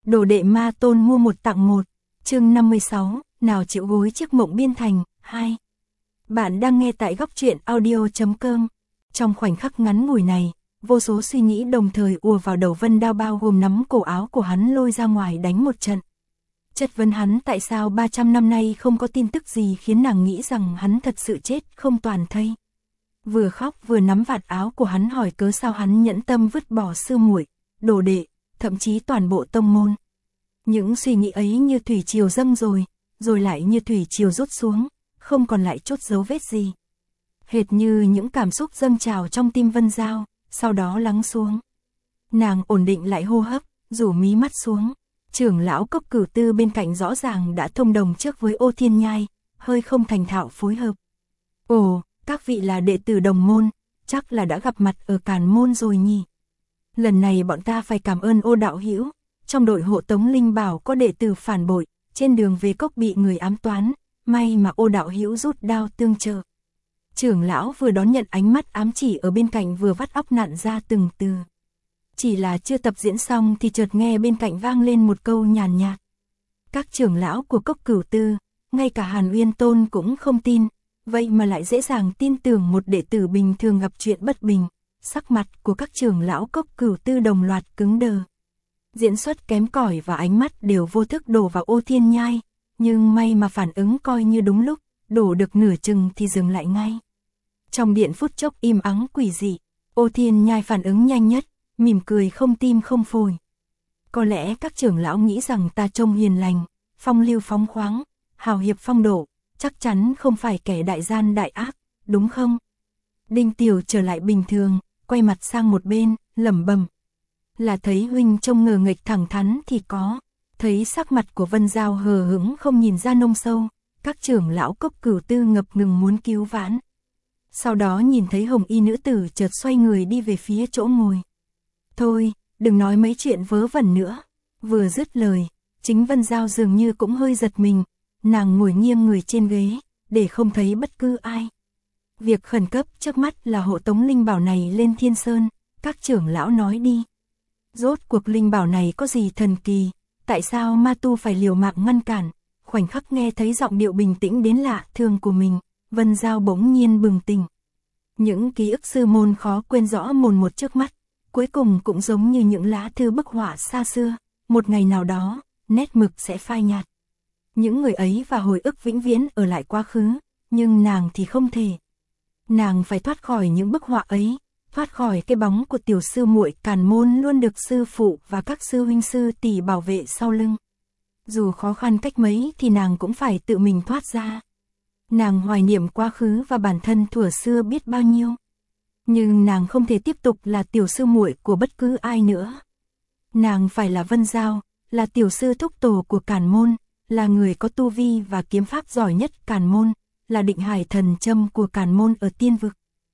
Đồ đệ ma tôn mua một tặng một. Chương 56, nào chịu gối chiếc mộng biên thành, 2. Bạn đang nghe tại góc truyện audio.com. Trong khoảnh khắc ngắn ngủi này, vô số suy nghĩ đồng thời ùa vào đầu Vân Đao, bao gồm nắm cổ áo của hắn lôi ra ngoài đánh một trận. Chất vấn hắn tại sao 300 năm nay không có tin tức gì khiến nàng nghĩ rằng hắn thật sự chết không toàn thây. Vừa khóc vừa nắm vạt áo của hắn hỏi cớ sao hắn nhẫn tâm vứt bỏ sư muội, đồ đệ, thậm chí toàn bộ tông môn. Những suy nghĩ ấy như thủy triều dâng rồi lại như thủy triều rút xuống, không còn lại chút dấu vết gì. Hệt như những cảm xúc dâng trào trong tim Vân Dao, sau đó lắng xuống. Nàng ổn định lại hô hấp, rủ mí mắt xuống. Trưởng lão Cốc Cửu Tư bên cạnh rõ ràng đã thông đồng trước với Ô Thiên Nhai, hơi không thành thạo phối hợp. Ồ, các vị là đệ tử đồng môn, chắc là đã gặp mặt ở Càn Môn rồi nhỉ. Lần này bọn ta phải cảm ơn Ô đạo hữu, trong đội hộ tống linh bảo có đệ tử phản bội, trên đường về cốc bị người ám toán, may mà Ô đạo hữu rút đao tương trợ. Trưởng lão vừa đón nhận ánh mắt ám chỉ ở bên cạnh vừa vắt óc nặn ra từng từ. Chỉ là chưa tập diễn xong thì chợt nghe bên cạnh vang lên một câu nhàn nhạt. Các trưởng lão của Cốc Cửu Tư, ngay cả Hàn Uyên Tôn cũng không tin, vậy mà lại dễ dàng tin tưởng một đệ tử bình thường gặp chuyện bất bình. Sắc mặt của các trưởng lão Cốc Cửu Tư đồng loạt cứng đờ. Diễn xuất kém cỏi và ánh mắt đều vô thức đổ vào Ô Thiên Nhai, nhưng may mà phản ứng coi như đúng lúc, đổ được nửa chừng thì dừng lại ngay. Trong điện phút chốc im ắng quỷ dị, Ô Thiên Nhai phản ứng nhanh nhất, mỉm cười không tim không phổi. Có lẽ các trưởng lão nghĩ rằng ta trông hiền lành, phong lưu phóng khoáng, hào hiệp phong độ, chắc chắn không phải kẻ đại gian đại ác, đúng không? Đinh Tiểu trở lại bình thường, quay mặt sang một bên, lẩm bẩm. Là thấy huynh trông ngờ nghệch thẳng thắn thì có, thấy sắc mặt của Vân Dao hờ hững không nhìn ra nông sâu, các trưởng lão Cốc Cửu Tư ngập ngừng muốn cứu vãn. Sau đó nhìn thấy hồng y nữ tử chợt xoay người đi về phía chỗ ngồi. Thôi, đừng nói mấy chuyện vớ vẩn nữa. Vừa dứt lời, chính Vân Dao dường như cũng hơi giật mình, nàng ngồi nghiêng người trên ghế, để không thấy bất cứ ai. Việc khẩn cấp trước mắt là hộ tống linh bảo này lên Thiên Sơn, các trưởng lão nói đi. Rốt cuộc linh bảo này có gì thần kỳ, tại sao ma tu phải liều mạng ngăn cản? Khoảnh khắc nghe thấy giọng điệu bình tĩnh đến lạ thường của mình, Vân Dao bỗng nhiên bừng tỉnh. Những ký ức sư môn khó quên rõ mồn một trước mắt, cuối cùng cũng giống như những lá thư bức họa xa xưa, một ngày nào đó, nét mực sẽ phai nhạt. Những người ấy và hồi ức vĩnh viễn ở lại quá khứ, nhưng nàng thì không thể. Nàng phải thoát khỏi những bức họa ấy, thoát khỏi cái bóng của tiểu sư muội Càn Môn luôn được sư phụ và các sư huynh sư tỷ bảo vệ sau lưng. Dù khó khăn cách mấy thì nàng cũng phải tự mình thoát ra. Nàng hoài niệm quá khứ và bản thân thuở xưa biết bao nhiêu. Nhưng nàng không thể tiếp tục là tiểu sư muội của bất cứ ai nữa. Nàng phải là Vân Dao, là tiểu sư thúc tổ của Càn Môn, là người có tu vi và kiếm pháp giỏi nhất Càn Môn, là định hải thần châm của Càn Môn ở tiên vực.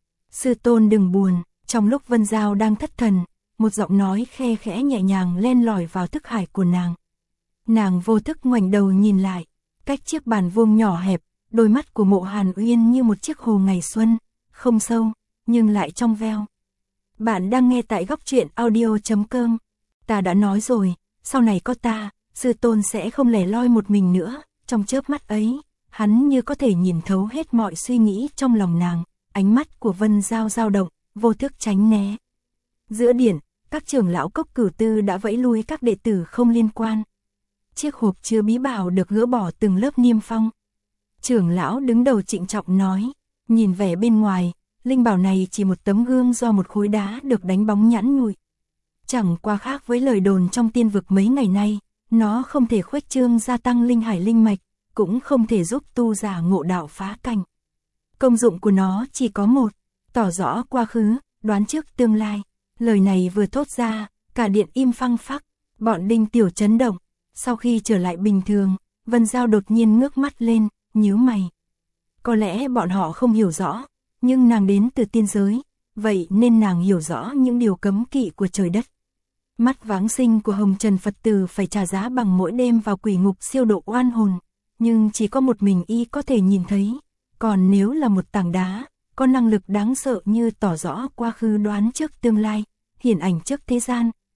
Sư tôn đừng buồn, trong lúc Vân Dao đang thất thần, một giọng nói khe khẽ nhẹ nhàng len lỏi vào thức hải của nàng. Nàng vô thức ngoảnh đầu nhìn lại, cách chiếc bàn vuông nhỏ hẹp, đôi mắt của Mộ Hàn Uyên như một chiếc hồ ngày xuân, không sâu, nhưng lại trong veo. Bạn đang nghe tại góc truyện audio.com. Ta đã nói rồi, sau này có ta, sư tôn sẽ không lẻ loi một mình nữa. Trong chớp mắt ấy, hắn như có thể nhìn thấu hết mọi suy nghĩ trong lòng nàng. Ánh mắt của Vân Dao dao động, vô thức tránh né. Giữa điện, các trưởng lão Cốc Cửu Tư đã vẫy lui các đệ tử không liên quan. Chiếc hộp chứa bí bảo được gỡ bỏ từng lớp niêm phong. Trưởng lão đứng đầu trịnh trọng nói, nhìn vẻ bên ngoài, linh bảo này chỉ một tấm gương do một khối đá được đánh bóng nhẵn nhụi. Chẳng qua khác với lời đồn trong tiên vực mấy ngày nay, nó không thể khuếch trương gia tăng linh hải linh mạch, cũng không thể giúp tu giả ngộ đạo phá cảnh. Công dụng của nó chỉ có một, tỏ rõ quá khứ, đoán trước tương lai. Lời này vừa thốt ra, cả điện im phăng phắc, bọn Đinh Tiểu chấn động. Sau khi trở lại bình thường, Vân Dao đột nhiên ngước mắt lên, nhíu mày. Có lẽ bọn họ không hiểu rõ, nhưng nàng đến từ tiên giới, vậy nên nàng hiểu rõ những điều cấm kỵ của trời đất. Mắt váng sinh của Hồng Trần Phật tử phải trả giá bằng mỗi đêm vào quỷ ngục siêu độ oan hồn, nhưng chỉ có một mình y có thể nhìn thấy. Còn nếu là một tảng đá, có năng lực đáng sợ như tỏ rõ quá khứ đoán trước tương lai, hiển ảnh trước thế gian.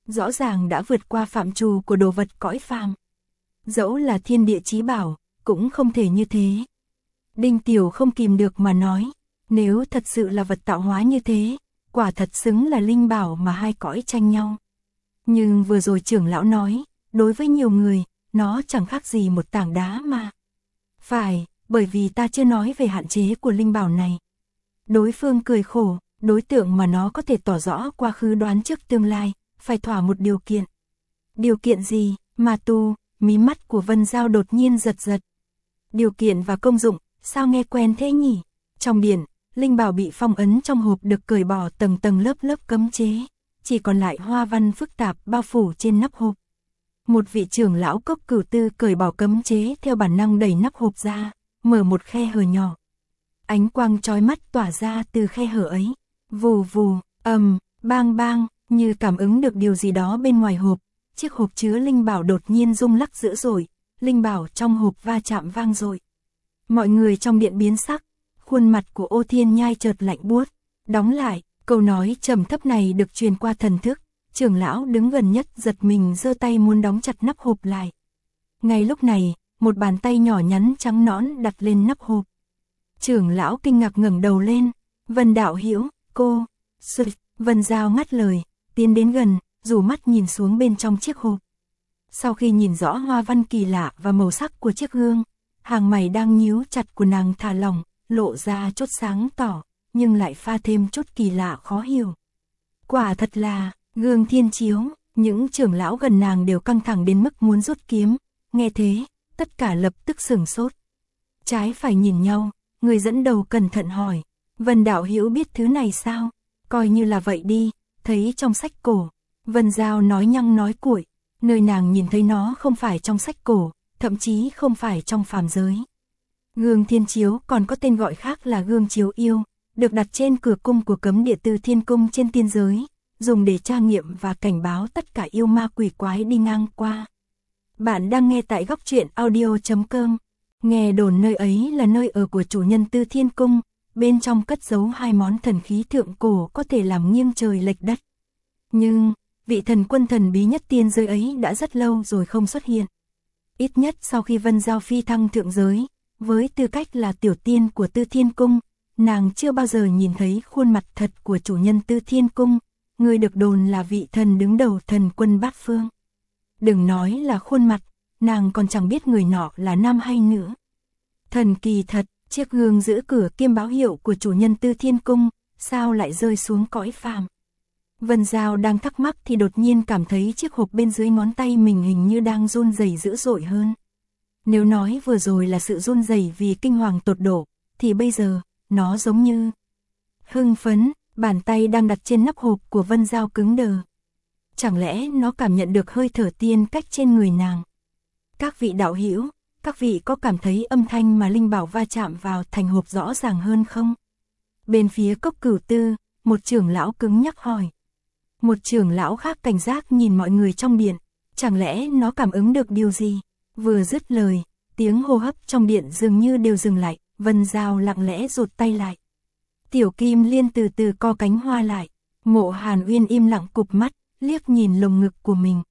rõ ràng đã vượt qua phạm trù của đồ vật cõi phàm. Dẫu là thiên địa chí bảo, cũng không thể như thế. Đinh Tiểu không kìm được mà nói, nếu thật sự là vật tạo hóa như thế, quả thật xứng là linh bảo mà hai cõi tranh nhau. Nhưng vừa rồi trưởng lão nói, đối với nhiều người, nó chẳng khác gì một tảng đá mà. Phải, bởi vì ta chưa nói về hạn chế của linh bảo này. Đối phương cười khổ, đối tượng mà nó có thể tỏ rõ quá khứ đoán trước tương lai, phải thỏa một điều kiện. Điều kiện gì? Ma tu, mí mắt của Vân Giao đột nhiên giật giật. Điều kiện và công dụng, sao nghe quen thế nhỉ? Trong điện, linh bảo bị phong ấn trong hộp được cởi bỏ tầng tầng lớp lớp cấm chế, chỉ còn lại hoa văn phức tạp bao phủ trên nắp hộp. Một vị trưởng lão Cốc Cửu Tư cởi bỏ cấm chế theo bản năng đẩy nắp hộp ra, mở một khe hở nhỏ. Ánh quang chói mắt tỏa ra từ khe hở ấy, vù vù, bang bang, như cảm ứng được điều gì đó bên ngoài hộp, chiếc hộp chứa linh bảo đột nhiên rung lắc dữ dội, linh bảo trong hộp va chạm vang dội. Mọi người trong điện biến sắc, khuôn mặt của Ô Thiên Nhai chợt lạnh buốt, đóng lại, câu nói trầm thấp này được truyền qua thần thức, trưởng lão đứng gần nhất giật mình giơ tay muốn đóng chặt nắp hộp lại. Ngay lúc này, một bàn tay nhỏ nhắn trắng nõn đặt lên nắp hộp. Trưởng lão kinh ngạc ngẩng đầu lên, Vân đạo hữu, cô, Vân Giao ngắt lời, tiến đến gần, rủ mắt nhìn xuống bên trong chiếc hộp. Sau khi nhìn rõ hoa văn kỳ lạ và màu sắc của chiếc gương, hàng mày đang nhíu chặt của nàng thả lỏng, lộ ra chút sáng tỏ, nhưng lại pha thêm chút kỳ lạ khó hiểu. Quả thật là gương thiên chiếu, những trưởng lão gần nàng đều căng thẳng đến mức muốn rút kiếm, nghe thế, tất cả lập tức sửng sốt. Trái phải nhìn nhau, người dẫn đầu cẩn thận hỏi, Vân đạo hữu biết thứ này sao? Coi như là vậy đi, thấy trong sách cổ. Vân Giao nói nhăng nói cuội, nơi nàng nhìn thấy nó không phải trong sách cổ, thậm chí không phải trong phàm giới. Gương thiên chiếu còn có tên gọi khác là gương chiếu yêu, được đặt trên cửa cung của cấm địa Từ Thiên Cung trên tiên giới, dùng để tra nghiệm và cảnh báo tất cả yêu ma quỷ quái đi ngang qua. Bạn đang nghe tại góc truyện audio.com. Nghe đồn nơi ấy là nơi ở của chủ nhân Từ Thiên Cung, bên trong cất giấu hai món thần khí thượng cổ có thể làm nghiêng trời lệch đất. Nhưng, vị thần quân thần bí nhất tiên giới ấy đã rất lâu rồi không xuất hiện. Ít nhất sau khi Vân Giao phi thăng thượng giới, với tư cách là tiểu tiên của Từ Thiên Cung, nàng chưa bao giờ nhìn thấy khuôn mặt thật của chủ nhân Từ Thiên Cung, người được đồn là vị thần đứng đầu thần quân bát phương. Đừng nói là khuôn mặt, nàng còn chẳng biết người nọ là nam hay nữ. Thần kỳ thật, chiếc gương giữ cửa kiêm báo hiệu của chủ nhân Từ Thiên Cung, sao lại rơi xuống cõi phàm. Vân Giao đang thắc mắc thì đột nhiên cảm thấy chiếc hộp bên dưới ngón tay mình hình như đang run rẩy dữ dội hơn. Nếu nói vừa rồi là sự run rẩy vì kinh hoàng tột độ, thì bây giờ, nó giống như hưng phấn, bàn tay đang đặt trên nắp hộp của Vân Giao cứng đờ. Chẳng lẽ nó cảm nhận được hơi thở tiên cách trên người nàng? Các vị đạo hữu, các vị có cảm thấy âm thanh mà linh bảo va chạm vào thành hộp rõ ràng hơn không? Bên phía Cốc Cửu Tư, một trưởng lão cứng nhắc hỏi. Một trưởng lão khác cảnh giác nhìn mọi người trong điện, chẳng lẽ nó cảm ứng được điều gì? Vừa dứt lời, tiếng hô hấp trong điện dường như đều dừng lại, Vân Giao lặng lẽ rụt tay lại. Tiểu Kim Liên từ từ co cánh hoa lại, Mộ Hàn Uyên im lặng cụp mắt, liếc nhìn lồng ngực của mình.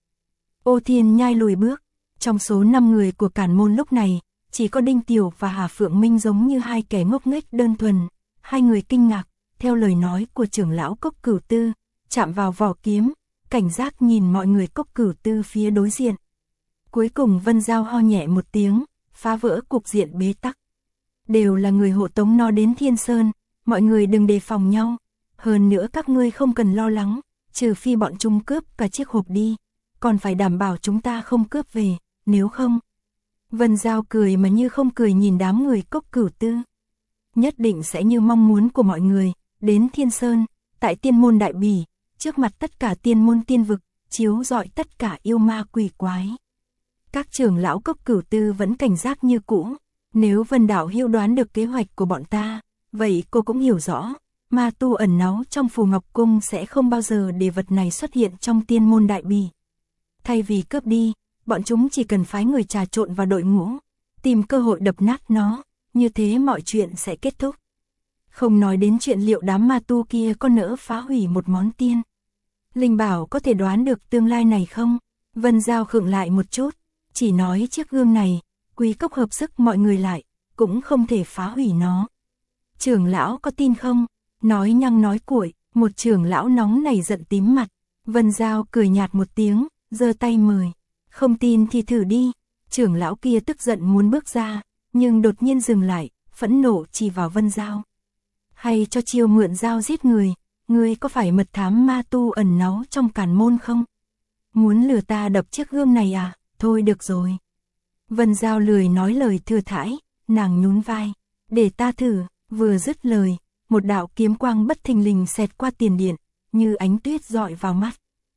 Ô Thiên Nhai lùi bước, trong số 5 người của Cản Môn lúc này, chỉ có Đinh Tiểu và Hà Phượng Minh giống như hai kẻ ngốc nghếch đơn thuần, hai người kinh ngạc, theo lời nói của trưởng lão Cốc Cửu Tư, chạm vào vỏ kiếm, cảnh giác nhìn mọi người Cốc Cửu Tư phía đối diện. Cuối cùng Vân Giao ho nhẹ một tiếng, phá vỡ cục diện bế tắc. Đều là người hộ tống nó đến Thiên Sơn, mọi người đừng đề phòng nhau, hơn nữa các ngươi không cần lo lắng, trừ phi bọn chúng cướp cả chiếc hộp đi, còn phải đảm bảo chúng ta không cướp về, nếu không. Vân Giao cười mà như không cười nhìn đám người Cốc Cửu Tư. Nhất định sẽ như mong muốn của mọi người, đến Thiên Sơn, tại Tiên Môn Đại Bỉ, trước mặt tất cả tiên môn tiên vực, chiếu rọi tất cả yêu ma quỷ quái. Các trưởng lão Cốc Cửu Tư vẫn cảnh giác như cũ, nếu Vân đạo hữu đoán được kế hoạch của bọn ta, vậy cô cũng hiểu rõ, ma tu ẩn náu trong Phù Ngọc Cung sẽ không bao giờ để vật này xuất hiện trong Tiên Môn Đại Bỉ. Thay vì cướp đi, bọn chúng chỉ cần phái người trà trộn vào đội ngũ, tìm cơ hội đập nát nó, như thế mọi chuyện sẽ kết thúc. Không nói đến chuyện liệu đám ma tu kia có nỡ phá hủy một món tiên Linh Bảo có thể đoán được tương lai này không? Vân Giao khựng lại một chút, chỉ nói chiếc gương này, Quý Cốc hợp sức mọi người lại, cũng không thể phá hủy nó. Trưởng lão có tin không? Nói nhăng nói cuội, một trưởng lão nóng này giận tím mặt. Vân Giao cười nhạt một tiếng, giơ tay mời. Không tin thì thử đi. Trưởng lão kia tức giận muốn bước ra, nhưng đột nhiên dừng lại, phẫn nộ chỉ vào Vân Giao. Hay cho chiêu mượn dao giết người, ngươi có phải mật thám ma tu ẩn náu trong Càn Môn không? Muốn lừa ta đập chiếc gương này à? Thôi được rồi. Vân Giao lười nói lời thừa thãi, nàng nhún vai. Để ta thử, vừa dứt lời, một đạo kiếm quang bất thình lình xẹt qua tiền điện, như ánh tuyết rọi vào mắt.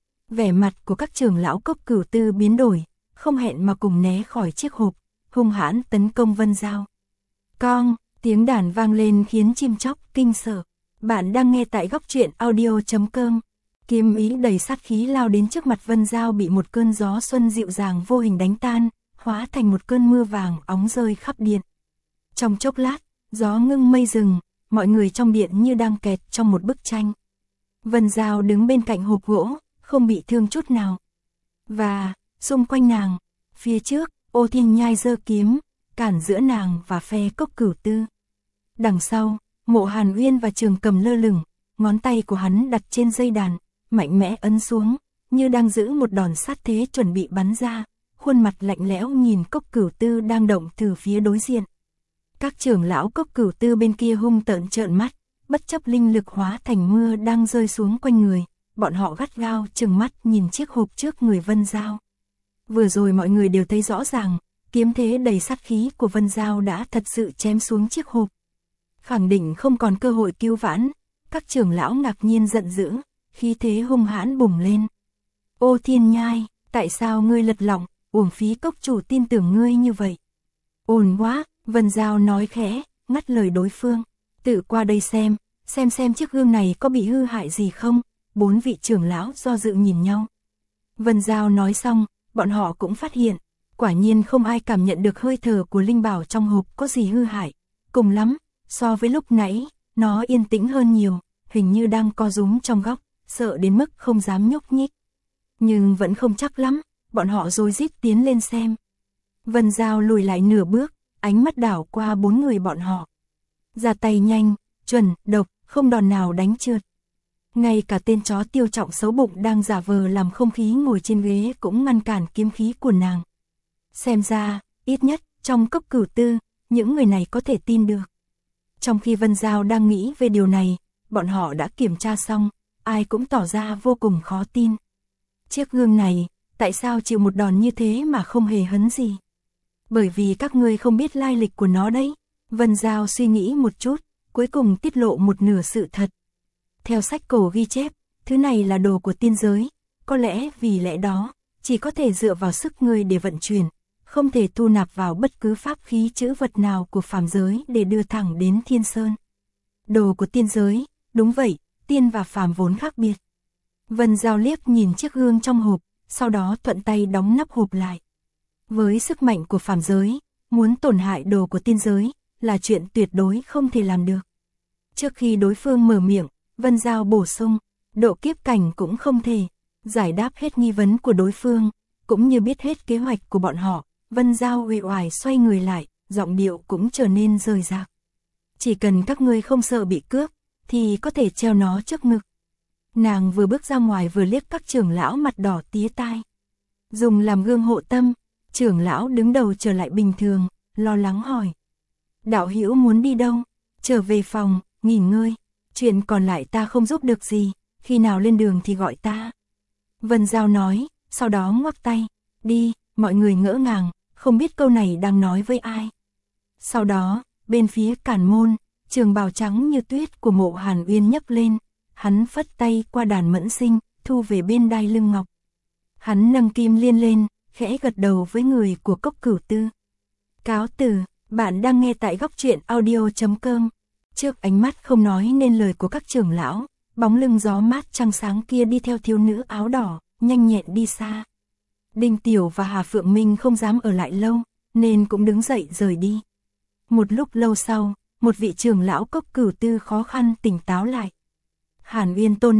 Vẻ mặt của các trưởng lão Cốc Cửu Tư biến đổi, không hẹn mà cùng né khỏi chiếc hộp, hung hãn tấn công Vân Giao. Cong, tiếng đàn vang lên khiến chim chóc kinh sợ. Bạn đang nghe tại góc truyện audio.com. Kiếm ý đầy sát khí lao đến trước mặt Vân Giao bị một cơn gió xuân dịu dàng vô hình đánh tan, hóa thành một cơn mưa vàng óng rơi khắp điện. Trong chốc lát, gió ngưng mây dừng, mọi người trong điện như đang kẹt trong một bức tranh. Vân Giao đứng bên cạnh hộp gỗ, không bị thương chút nào. Và, xung quanh nàng, phía trước, Ô Thiên Nhai giơ kiếm, cản giữa nàng và phe Cốc Cửu Tư. Đằng sau, Mộ Hàn Uyên và Trường Cầm lơ lửng, ngón tay của hắn đặt trên dây đàn, mạnh mẽ ấn xuống, như đang giữ một đòn sát thế chuẩn bị bắn ra, khuôn mặt lạnh lẽo nhìn Cốc Cửu Tư đang động từ phía đối diện. Các trưởng lão Cốc Cửu Tư bên kia hung tợn trợn mắt, bất chấp linh lực hóa thành mưa đang rơi xuống quanh người, bọn họ gắt gao trừng mắt nhìn chiếc hộp trước người Vân Giao. Vừa rồi mọi người đều thấy rõ ràng, kiếm thế đầy sát khí của Vân Giao đã thật sự chém xuống chiếc hộp. Khẳng định không còn cơ hội cứu vãn, các trưởng lão ngạc nhiên giận dữ, khí thế hung hãn bùng lên. Ô Thiên Nhai, tại sao ngươi lật lọng, uổng phí cốc chủ tin tưởng ngươi như vậy? Ồn quá, Vân Giao nói khẽ, ngắt lời đối phương. Tự qua đây xem chiếc gương này có bị hư hại gì không? 4 vị trưởng lão do dự nhìn nhau. Vân Giao nói xong, bọn họ cũng phát hiện, quả nhiên không ai cảm nhận được hơi thở của linh bảo trong hộp có gì hư hại. Cùng lắm, so với lúc nãy, nó yên tĩnh hơn nhiều, hình như đang co rúm trong góc, sợ đến mức không dám nhúc nhích. Nhưng vẫn không chắc lắm, bọn họ rối rít tiến lên xem. Vân Giao lùi lại nửa bước, ánh mắt đảo qua 4 người bọn họ. Ra tay nhanh, chuẩn, độc, không đòn nào đánh trượt. Ngay cả tên chó Tiêu Trọng xấu bụng đang giả vờ làm không khí ngồi trên ghế cũng ngăn cản kiếm khí của nàng. Xem ra, ít nhất, trong Cốc Cửu Tư, những người này có thể tin được. Trong khi Vân Giao đang nghĩ về điều này, bọn họ đã kiểm tra xong, ai cũng tỏ ra vô cùng khó tin. Chiếc gương này, tại sao chịu một đòn như thế mà không hề hấn gì? Bởi vì các ngươi không biết lai lịch của nó đấy. Vân Giao suy nghĩ một chút, cuối cùng tiết lộ một nửa sự thật. Theo sách cổ ghi chép, thứ này là đồ của tiên giới, có lẽ vì lẽ đó, chỉ có thể dựa vào sức ngươi để vận chuyển, không thể thu nạp vào bất cứ pháp khí chữ vật nào của phàm giới để đưa thẳng đến Thiên Sơn. Đồ của tiên giới, đúng vậy, tiên và phàm vốn khác biệt. Vân Giao liếc nhìn chiếc gương trong hộp, sau đó thuận tay đóng nắp hộp lại. Với sức mạnh của phàm giới, muốn tổn hại đồ của tiên giới là chuyện tuyệt đối không thể làm được. Trước khi đối phương mở miệng, Vân Giao bổ sung, độ kiếp cảnh cũng không thể giải đáp hết nghi vấn của đối phương, cũng như biết hết kế hoạch của bọn họ. Vân Giao uể oải xoay người lại, giọng điệu cũng trở nên rời rạc. Chỉ cần các ngươi không sợ bị cướp, thì có thể treo nó trước ngực. Nàng vừa bước ra ngoài vừa liếc các trưởng lão mặt đỏ tía tai. Dùng làm gương hộ tâm, trưởng lão đứng đầu trở lại bình thường, lo lắng hỏi. Đạo hữu muốn đi đâu? Trở về phòng, nghỉ ngơi. Chuyện còn lại ta không giúp được gì, khi nào lên đường thì gọi ta. Vân Giao nói, sau đó ngoắc tay. Đi, mọi người ngỡ ngàng, không biết câu này đang nói với ai. Sau đó, bên phía Càn Môn, trường bào trắng như tuyết của Mộ Hàn Uyên nhấc lên. Hắn phất tay qua đàn mẫn sinh, thu về bên đai lưng ngọc. Hắn nâng kim liên lên, khẽ gật đầu với người của Cốc Cửu Tư. Cáo từ, bạn đang nghe tại góc truyện audio.com. Trước ánh mắt không nói nên lời của các trưởng lão, bóng lưng gió mát trăng sáng kia đi theo thiếu nữ áo đỏ, nhanh nhẹn đi xa. Đinh Tiểu và Hà Phượng Minh không dám ở lại lâu, nên cũng đứng dậy rời đi. Một lúc lâu sau, một vị trưởng lão Cốc Cửu Tư khó khăn tỉnh táo lại. Hàn Uyên Tôn này,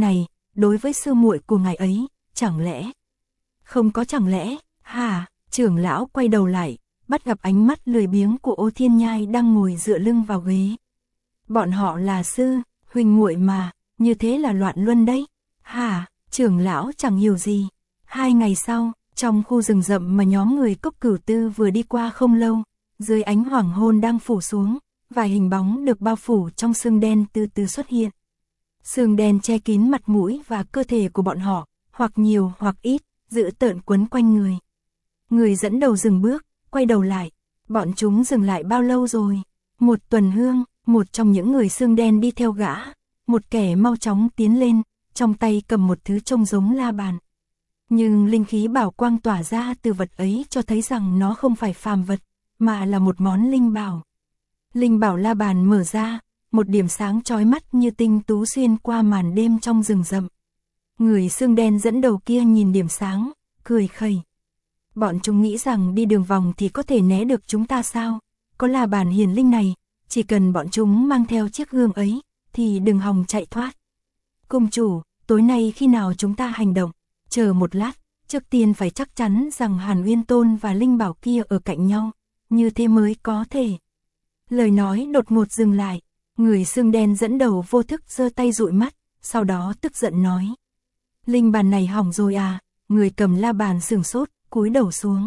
đối với sư muội của ngài ấy, chẳng lẽ? Không có chẳng lẽ, hả? Trưởng lão quay đầu lại, bắt gặp ánh mắt lười biếng của Ô Thiên Nhai đang ngồi dựa lưng vào ghế. Bọn họ là sư, huynh muội mà, như thế là loạn luân đấy. Hả? Trưởng lão chẳng hiểu gì. 2 ngày sau, trong khu rừng rậm mà nhóm người Cốc Cửu Tư vừa đi qua không lâu, dưới ánh hoàng hôn đang phủ xuống, vài hình bóng được bao phủ trong sương đen từ từ xuất hiện. Sương đen che kín mặt mũi và cơ thể của bọn họ, hoặc nhiều hoặc ít, dữ tợn quấn quanh người. Người dẫn đầu dừng bước, quay đầu lại. Bọn chúng dừng lại bao lâu rồi? 1 tuần hương, một trong những người sương đen đi theo gã. Một kẻ mau chóng tiến lên, trong tay cầm một thứ trông giống la bàn. Nhưng linh khí bảo quang tỏa ra từ vật ấy cho thấy rằng nó không phải phàm vật, mà là một món linh bảo. Linh bảo la bàn mở ra, một điểm sáng chói mắt như tinh tú xuyên qua màn đêm trong rừng rậm. Người xương đen dẫn đầu kia nhìn điểm sáng, cười khẩy. Bọn chúng nghĩ rằng đi đường vòng thì có thể né được chúng ta sao? Có la bàn hiển linh này, chỉ cần bọn chúng mang theo chiếc gương ấy, thì đừng hòng chạy thoát. Cung chủ, tối nay khi nào chúng ta hành động? Chờ một lát, trước tiên phải chắc chắn rằng Hàn Uyên Tôn và linh bảo kia ở cạnh nhau, như thế mới có thể. Lời nói đột ngột dừng lại, người xương đen dẫn đầu vô thức giơ tay dụi mắt, sau đó tức giận nói. Linh bàn này hỏng rồi à? Người cầm la bàn sửng sốt, cúi đầu xuống.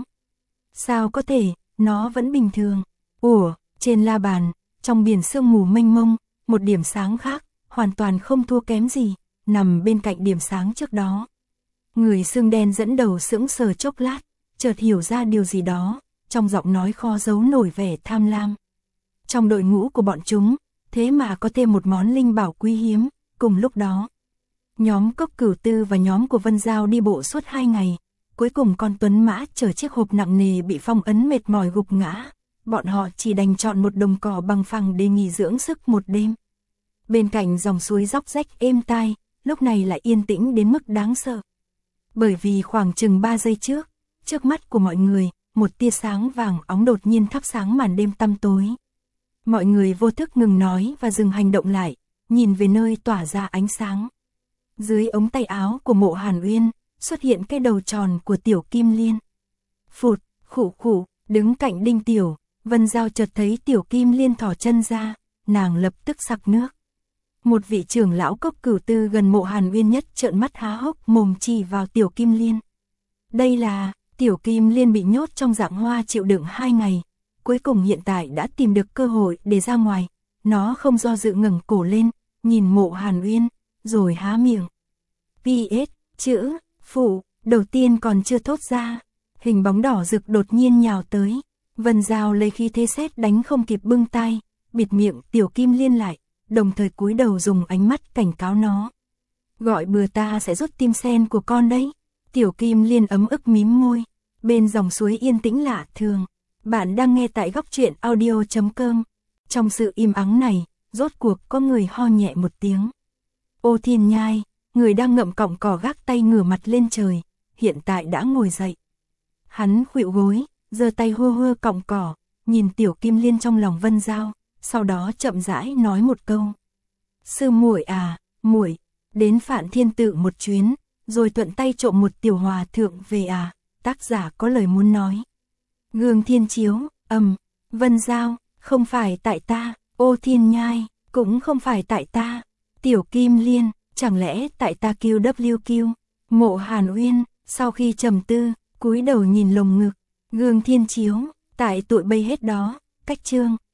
Sao có thể, nó vẫn bình thường. Ủa, trên la bàn, trong biển sương mù mênh mông, một điểm sáng khác, hoàn toàn không thua kém gì, nằm bên cạnh điểm sáng trước đó. Người xương đen dẫn đầu sững sờ chốc lát, chợt hiểu ra điều gì đó, trong giọng nói kho giấu nổi vẻ tham lam. Trong đội ngũ của bọn chúng, thế mà có thêm một món linh bảo quý hiếm, cùng lúc đó. Nhóm Cốc Cửu Tư và nhóm của Vân Giao đi bộ suốt 2 ngày, cuối cùng con tuấn mã chở chiếc hộp nặng nề bị phong ấn mệt mỏi gục ngã. Bọn họ chỉ đành chọn một đồng cỏ bằng phẳng để nghỉ dưỡng sức một đêm. Bên cạnh dòng suối róc rách êm tai, lúc này lại yên tĩnh đến mức đáng sợ. Bởi vì khoảng chừng 3 giây trước mắt của mọi người, một tia sáng vàng óng đột nhiên thắp sáng màn đêm tăm tối. Mọi người vô thức ngừng nói và dừng hành động lại, nhìn về nơi tỏa ra ánh sáng. Dưới ống tay áo của Mộ Hàn Uyên, xuất hiện cái đầu tròn của Tiểu Kim Liên. Phụt, khụ khụ, đứng cạnh Đinh Tiểu, Vân Giao chợt thấy Tiểu Kim Liên thỏ chân ra, nàng lập tức sặc nước. Một vị trưởng lão Cốc Cửu Tư gần Mộ Hàn Uyên nhất trợn mắt há hốc mồm chỉ vào Tiểu Kim Liên. Đây là, Tiểu Kim Liên bị nhốt trong dạng hoa chịu đựng 2 ngày, cuối cùng hiện tại đã tìm được cơ hội để ra ngoài. Nó không do dự ngẩng cổ lên, nhìn Mộ Hàn Uyên, rồi há miệng. PS, chữ, phụ, đầu tiên còn chưa thốt ra, hình bóng đỏ rực đột nhiên nhào tới. Vân Giao lấy khí thế sét đánh không kịp bưng tay, bịt miệng Tiểu Kim Liên lại, đồng thời cúi đầu dùng ánh mắt cảnh cáo nó. Gọi bừa ta sẽ rút tim sen của con đấy. Tiểu Kim Liên ấm ức mím môi, bên dòng suối yên tĩnh lạ thường. Bạn đang nghe tại góc truyện audio.com. Trong sự im ắng này, rốt cuộc có người ho nhẹ một tiếng. Ô Thiên Nhai, người đang ngậm cọng cỏ gác tay ngửa mặt lên trời, hiện tại đã ngồi dậy. Hắn khuỵu gối, giơ tay hơ hơ cọng cỏ, nhìn Tiểu Kim Liên trong lòng Vân Giao, sau đó chậm rãi nói một câu. Sư muội à, muội, đến Phạn Thiên Tự một chuyến, rồi thuận tay trộm một tiểu hòa thượng về à, tác giả có lời muốn nói. Gương Thiên Chiếu, Vân Giao, không phải tại ta, Ô Thiên Nhai, cũng không phải tại ta, Tiểu Kim Liên, chẳng lẽ tại ta QWQ, Mộ Hàn Uyên, sau khi trầm tư, cúi đầu nhìn lồng ngực, Gương Thiên Chiếu, tại tụi bây hết đó, cách chương.